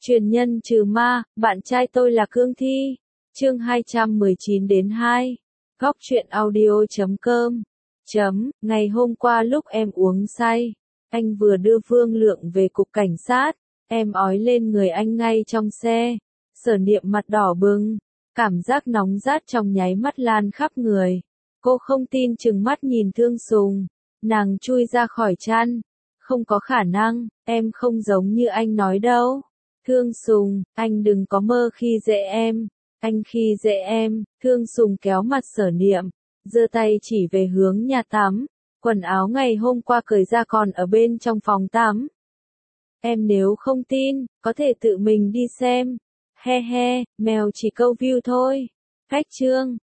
Truyền nhân trừ ma, bạn trai tôi là Cương Thi. Chương 219-2. Góc truyện audio.com. Ngày hôm qua lúc em uống say, anh vừa đưa Vương Lượng về cục cảnh sát, em ói lên người anh ngay trong xe. Sở Niệm mặt đỏ bừng, cảm giác nóng rát trong nháy mắt lan khắp người. Cô không tin chừng mắt nhìn Thương Sùng, nàng chui ra khỏi chăn. Không có khả năng, em không giống như anh nói đâu. Thương Sùng, anh đừng có mơ khi dễ em. Anh khi dễ em. Thương Sùng kéo mặt Sở Niệm, giơ tay chỉ về hướng nhà tắm. Quần áo ngày hôm qua cởi ra còn ở bên trong phòng tắm. Em nếu không tin, có thể tự mình đi xem. He he, mèo chỉ câu view thôi. Cách chương.